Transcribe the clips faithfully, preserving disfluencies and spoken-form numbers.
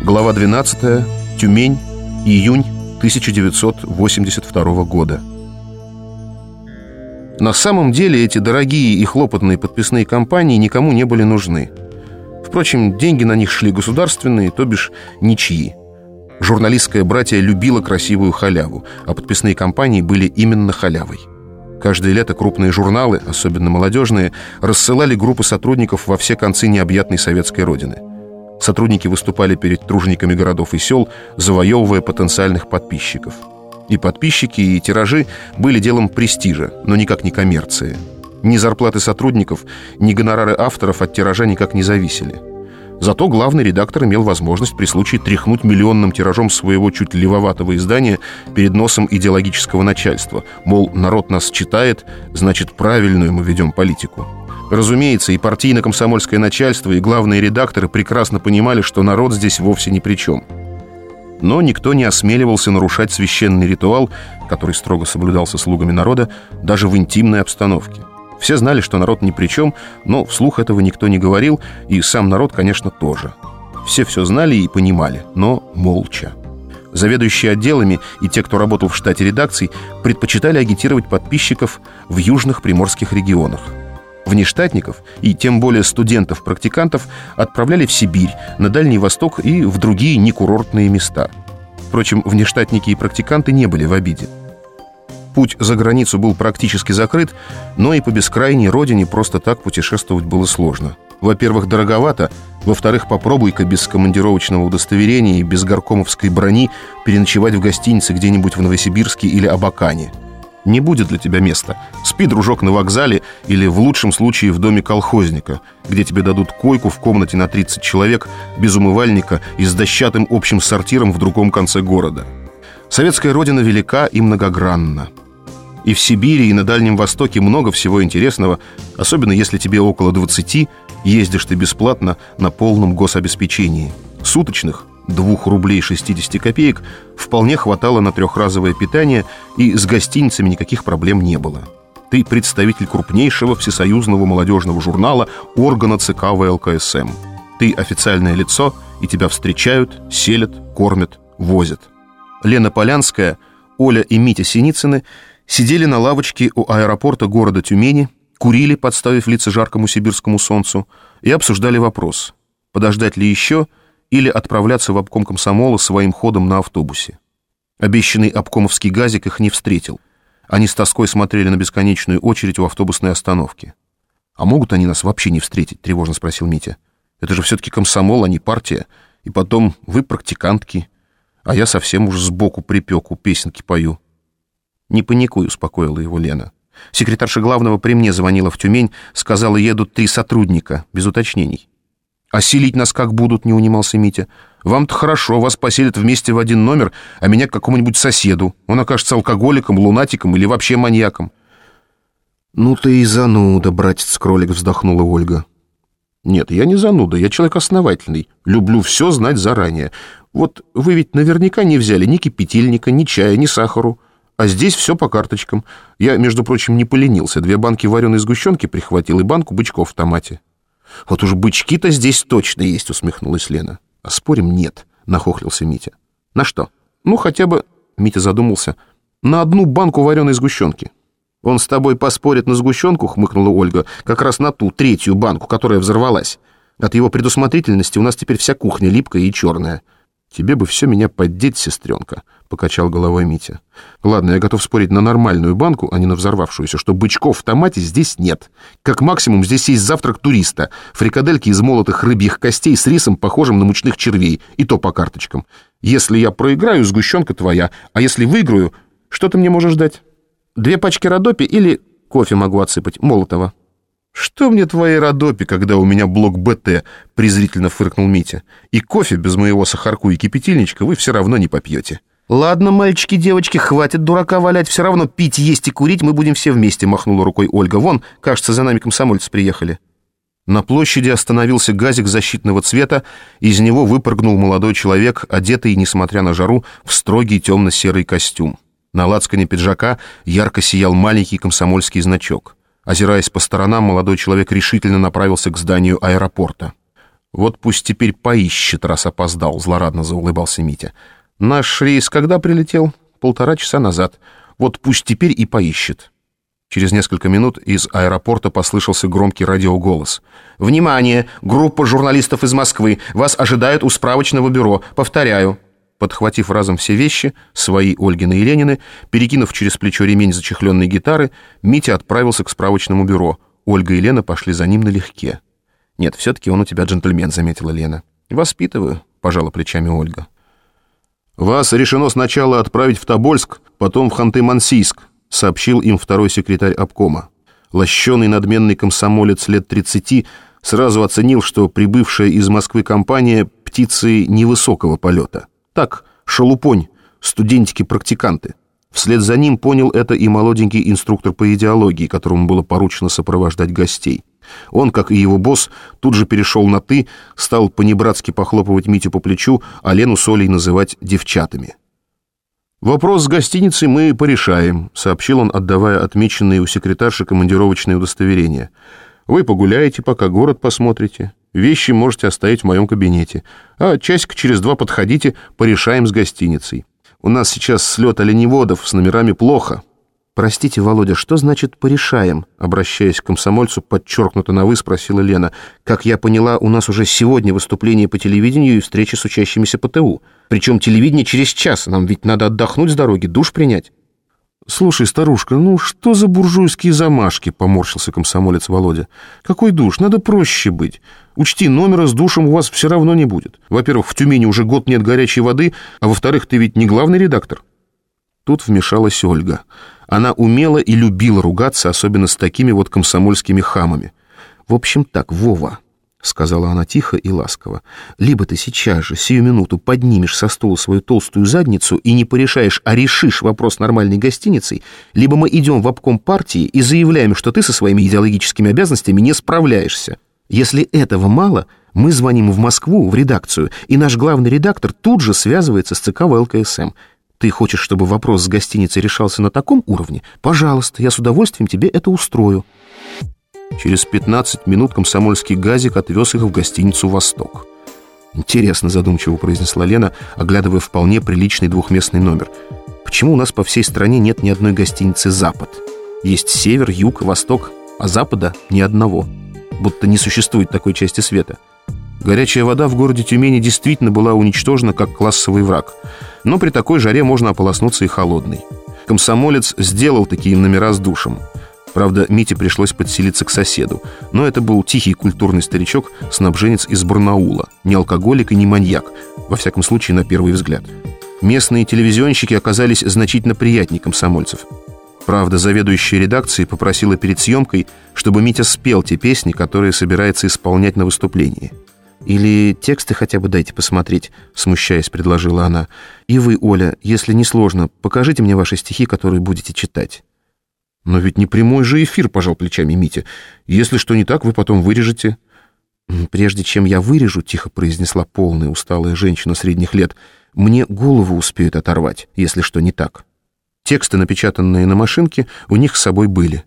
Глава двенадцатая. Тюмень. Июнь тысяча девятьсот восемьдесят второго года. На самом деле эти дорогие и хлопотные подписные кампании никому не были нужны. Впрочем, деньги на них шли государственные, то бишь ничьи. Журналистское братье любило красивую халяву, а подписные кампании были именно халявой. Каждое лето крупные журналы, особенно молодежные, рассылали группы сотрудников во все концы необъятной советской родины. Сотрудники выступали перед тружениками городов и сел, завоевывая потенциальных подписчиков. И подписчики, и тиражи были делом престижа, но никак не коммерции. Ни зарплаты сотрудников, ни гонорары авторов от тиража никак не зависели. Зато главный редактор имел возможность при случае тряхнуть миллионным тиражом своего чуть левоватого издания перед носом идеологического начальства. Мол, народ нас читает, значит, правильную мы ведем политику. Разумеется, и партийно-комсомольское начальство, и главные редакторы прекрасно понимали, что народ здесь вовсе ни при чем. Но никто не осмеливался нарушать священный ритуал, который строго соблюдался слугами народа, даже в интимной обстановке. Все знали, что народ ни при чем, но вслух этого никто не говорил, и сам народ, конечно, тоже. Все все знали и понимали, но молча. Заведующие отделами и те, кто работал в штате редакций, предпочитали агитировать подписчиков в южных приморских регионах. Внештатников, и тем более студентов-практикантов, отправляли в Сибирь, на Дальний Восток и в другие некурортные места. Впрочем, внештатники и практиканты не были в обиде. Путь за границу был практически закрыт, но и по бескрайней родине просто так путешествовать было сложно. Во-первых, дороговато, во-вторых, попробуй-ка без командировочного удостоверения и без горкомовской брони переночевать в гостинице где-нибудь в Новосибирске или Абакане. Не будет для тебя места. Спи, дружок, на вокзале или, в лучшем случае, в доме колхозника, где тебе дадут койку в комнате на тридцать человек, без умывальника и с дощатым общим сортиром в другом конце города. Советская родина велика и многогранна. И в Сибири, и на Дальнем Востоке много всего интересного, особенно если тебе около двадцати, ездишь ты бесплатно на полном гособеспечении. Суточных, двух рублей шестидесяти копеек, вполне хватало на трехразовое питание, и с гостиницами никаких проблем не было. Ты представитель крупнейшего всесоюзного молодежного журнала, органа ЦК ВЛКСМ. Ты официальное лицо, и тебя встречают, селят, кормят, возят. Лена Полянская, Оля и Митя Синицыны сидели на лавочке у аэропорта города Тюмени, курили, подставив лица жаркому сибирскому солнцу, и обсуждали вопрос: подождать ли еще или отправляться в обком комсомола своим ходом на автобусе. Обещанный обкомовский газик их не встретил. Они с тоской смотрели на бесконечную очередь у автобусной остановки. «А могут они нас вообще не встретить?» — тревожно спросил Митя. «Это же все-таки комсомол, а не партия. И потом, вы практикантки, а я совсем уж сбоку припеку, песенки пою». «Не паникуй», — успокоила его Лена. «Секретарша главного при мне звонила в Тюмень, сказала, едут три сотрудника, без уточнений». «А селить нас как будут?» — не унимался Митя. «Вам-то хорошо, вас поселят вместе в один номер, а меня к какому-нибудь соседу. Он окажется алкоголиком, лунатиком или вообще маньяком». «Ну ты и зануда, братец-кролик», — вздохнула Ольга. «Нет, я не зануда, я человек основательный. Люблю все знать заранее. Вот вы ведь наверняка не взяли ни кипятильника, ни чая, ни сахару. А здесь все по карточкам. Я, между прочим, не поленился. Две банки вареной сгущенки прихватил и банку бычков в томате». «Вот уж бычки-то здесь точно есть», — усмехнулась Лена. «А спорим, нет», — нахохлился Митя. «На что?» «Ну, хотя бы...» — Митя задумался. «На одну банку вареной сгущенки». «Он с тобой поспорит на сгущенку», — хмыкнула Ольга, «как раз на ту третью банку, которая взорвалась. От его предусмотрительности у нас теперь вся кухня липкая и черная». «Тебе бы все меня поддеть, сестренка», — покачал головой Митя. «Ладно, я готов спорить на нормальную банку, а не на взорвавшуюся, что бычков в томате здесь нет. Как максимум здесь есть завтрак туриста, фрикадельки из молотых рыбьих костей с рисом, похожим на мучных червей, и то по карточкам. Если я проиграю, сгущенка твоя, а если выиграю, что ты мне можешь дать? Две пачки Родопи или кофе могу отсыпать, молотого». «Что мне твои Родопи, когда у меня блок БТ?» — презрительно фыркнул Митя. «И кофе без моего сахарку и кипятильничка вы все равно не попьете». «Ладно, мальчики, девочки, хватит дурака валять, все равно пить, есть и курить мы будем все вместе», — махнула рукой Ольга. «Вон, кажется, за нами комсомольцы приехали». На площади остановился газик защитного цвета, из него выпрыгнул молодой человек, одетый, несмотря на жару, в строгий темно-серый костюм. На лацкане пиджака ярко сиял маленький комсомольский значок. Озираясь по сторонам, молодой человек решительно направился к зданию аэропорта. «Вот пусть теперь поищет, раз опоздал», — злорадно заулыбался Митя. «Наш рейс когда прилетел? Полтора часа назад. Вот пусть теперь и поищет». Через несколько минут из аэропорта послышался громкий радиоголос. «Внимание! Группа журналистов из Москвы! Вас ожидают у справочного бюро. Повторяю». Подхватив разом все вещи, свои, Ольгины и Ленины, перекинув через плечо ремень зачехленной гитары, Митя отправился к справочному бюро. Ольга и Лена пошли за ним налегке. «Нет, все-таки он у тебя джентльмен», — заметила Лена. «Воспитываю», — пожала плечами Ольга. «Вас решено сначала отправить в Тобольск, потом в Ханты-Мансийск», — сообщил им второй секретарь обкома. Лощеный надменный комсомолец лет тридцати сразу оценил, что прибывшая из Москвы компания — птицы невысокого полета. Так, шелупонь, студентики-практиканты. Вслед за ним понял это и молоденький инструктор по идеологии, которому было поручено сопровождать гостей. Он, как и его босс, тут же перешел на «ты», стал понебратски похлопывать Митю по плечу, а Лену с Олей называть девчатами. «Вопрос с гостиницей мы порешаем», — сообщил он, отдавая отмеченные у секретарши командировочные удостоверения. «Вы погуляете, пока город посмотрите. Вещи можете оставить в моем кабинете. А часик через два подходите, порешаем с гостиницей. У нас сейчас слет оленеводов, с номерами плохо». «Простите, Володя, что значит «порешаем»?» Обращаясь к комсомольцу, подчеркнуто на «вы», спросила Лена. «Как я поняла, у нас уже сегодня выступление по телевидению и встреча с учащимися ПТУ. Причем телевидение через час. Нам ведь надо отдохнуть с дороги, душ принять». «Слушай, старушка, ну что за буржуйские замашки?» — поморщился комсомолец Володя. «Какой душ? Надо проще быть. Учти, номера с душем у вас все равно не будет. Во-первых, в Тюмени уже год нет горячей воды, а во-вторых, ты ведь не главный редактор». Тут вмешалась Ольга. Она умела и любила ругаться, особенно с такими вот комсомольскими хамами. «В общем так, Вова», — сказала она тихо и ласково, «либо ты сейчас же, сию минуту, поднимешь со стула свою толстую задницу и не порешаешь, а решишь вопрос нормальной гостиницей, либо мы идем в обком партии и заявляем, что ты со своими идеологическими обязанностями не справляешься. Если этого мало, мы звоним в Москву, в редакцию, и наш главный редактор тут же связывается с ЦК ВЛКСМ. Ты хочешь, чтобы вопрос с гостиницей решался на таком уровне? Пожалуйста, я с удовольствием тебе это устрою». Через пятнадцать минут комсомольский газик отвез их в гостиницу «Восток». «Интересно», — задумчиво произнесла Лена, оглядывая вполне приличный двухместный номер. «Почему у нас по всей стране нет ни одной гостиницы «Запад»? Есть север, юг, восток, а запада ни одного. Будто не существует такой части света». Горячая вода в городе Тюмени действительно была уничтожена как классовый враг. Но при такой жаре можно ополоснуться и холодной. Комсомолец сделал такие номера с душем. Правда, Мите пришлось подселиться к соседу. Но это был тихий культурный старичок, снабженец из Барнаула. Не алкоголик и не маньяк. Во всяком случае, на первый взгляд. Местные телевизионщики оказались значительно приятнее комсомольцев. Правда, заведующая редакцией попросила перед съемкой, чтобы Митя спел те песни, которые собирается исполнять на выступлении. «Или тексты хотя бы дайте посмотреть», — смущаясь, предложила она. «И вы, Оля, если не сложно, покажите мне ваши стихи, которые будете читать». «Но ведь не прямой же эфир», — пожал плечами Митя. «Если что не так, вы потом вырежете». «Прежде чем я вырежу», — тихо произнесла полная усталая женщина средних лет, «мне голову успеют оторвать, если что не так». Тексты, напечатанные на машинке, у них с собой были.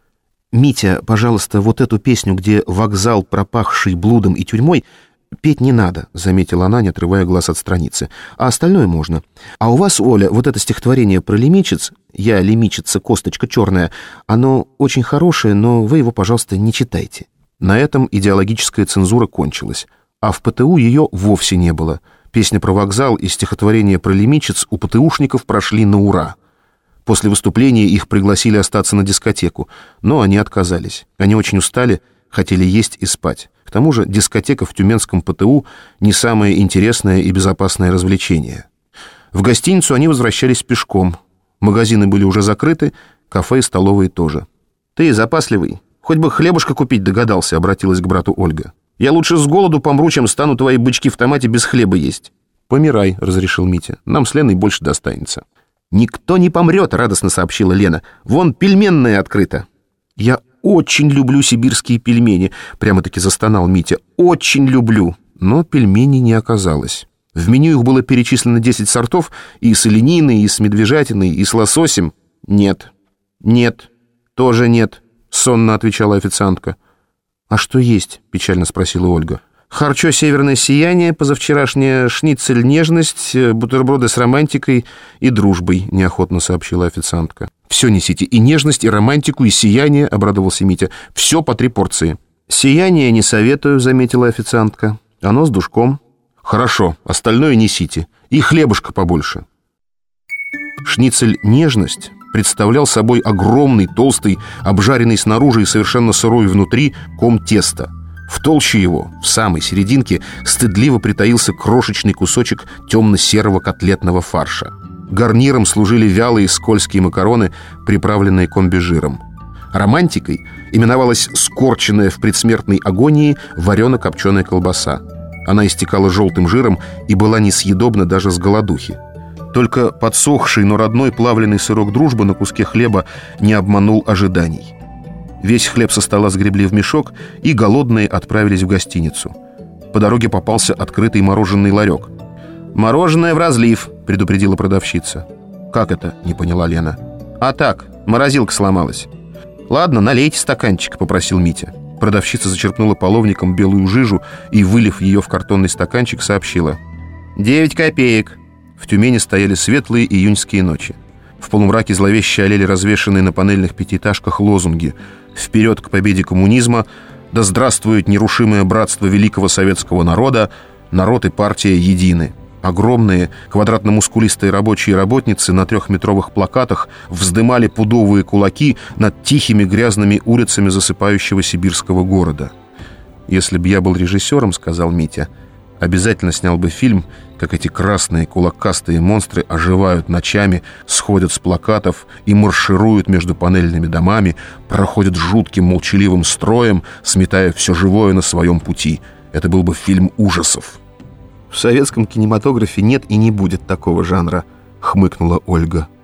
«Митя, пожалуйста, вот эту песню, где вокзал, пропахший блудом и тюрьмой, петь не надо», — заметила она, не отрывая глаз от страницы. «А остальное можно. А у вас, Оля, вот это стихотворение про лимичец, я лимичица, косточка черная, оно очень хорошее, но вы его, пожалуйста, не читайте». На этом идеологическая цензура кончилась, а в ПТУ ее вовсе не было. Песня про вокзал и стихотворение про лимичец у ПТУшников прошли на ура. После выступления их пригласили остаться на дискотеку, но они отказались. Они очень устали, хотели есть и спать. К тому же дискотека в Тюменском ПТУ не самое интересное и безопасное развлечение. В гостиницу они возвращались пешком. Магазины были уже закрыты, кафе и столовые тоже. «Ты запасливый, хоть бы хлебушка купить догадался», — обратилась к брату Ольга. «Я лучше с голоду помру, чем стану твои бычки в томате без хлеба есть». «Помирай», — разрешил Митя, — «нам с Леной больше достанется». «Никто не помрет», — радостно сообщила Лена. «Вон пельменная открыта». «Я очень люблю сибирские пельмени», — прямо-таки застонал Митя. «Очень люблю». Но пельменей не оказалось. В меню их было перечислено десять сортов, и с олениной, и с медвежатиной, и с лососем. «Нет, нет, тоже нет», — сонно отвечала официантка. «А что есть?» — печально спросила Ольга. Харчо «Северное сияние», позавчерашнее, шницель «Нежность», бутерброды с романтикой и дружбой», — неохотно сообщила официантка. «Все несите, и нежность, и романтику, и сияние», — обрадовался Митя. «Все по три порции». «Сияние не советую», — заметила официантка. «Оно с душком». «Хорошо, остальное несите. И хлебушка побольше». Шницель «Нежность» представлял собой огромный, толстый, обжаренный снаружи и совершенно сырой внутри ком теста. В толще его, в самой серединке, стыдливо притаился крошечный кусочек темно-серого котлетного фарша. Гарниром служили вялые скользкие макароны, приправленные комбижиром. Романтикой именовалась скорченная в предсмертной агонии варено-копченая колбаса. Она истекала желтым жиром и была несъедобна даже с голодухи. Только подсохший, но родной плавленый сырок «Дружба» на куске хлеба не обманул ожиданий. Весь хлеб со стола сгребли в мешок, и голодные отправились в гостиницу. По дороге попался открытый мороженый ларек. «Мороженое в разлив», — предупредила продавщица. «Как это?» — не поняла Лена. «А так, морозилка сломалась». «Ладно, налейте стаканчик», — попросил Митя. Продавщица зачерпнула половником белую жижу и, вылив ее в картонный стаканчик, сообщила: «Девять копеек». В Тюмени стояли светлые июньские ночи. В полумраке зловеще олели развешанные на панельных пятиэтажках лозунги: «Вперед к победе коммунизма», «Да здравствует нерушимое братство великого советского народа», «Народ и партия едины». Огромные квадратно-мускулистые рабочие работницы на трехметровых плакатах вздымали пудовые кулаки над тихими грязными улицами засыпающего сибирского города. «Если б я был режиссером, — сказал Митя, — обязательно снял бы фильм, как эти красные кулакастые монстры оживают ночами, сходят с плакатов и маршируют между панельными домами, проходят жутким молчаливым строем, сметая все живое на своем пути. Это был бы фильм ужасов». «В советском кинематографе нет и не будет такого жанра», — хмыкнула Ольга.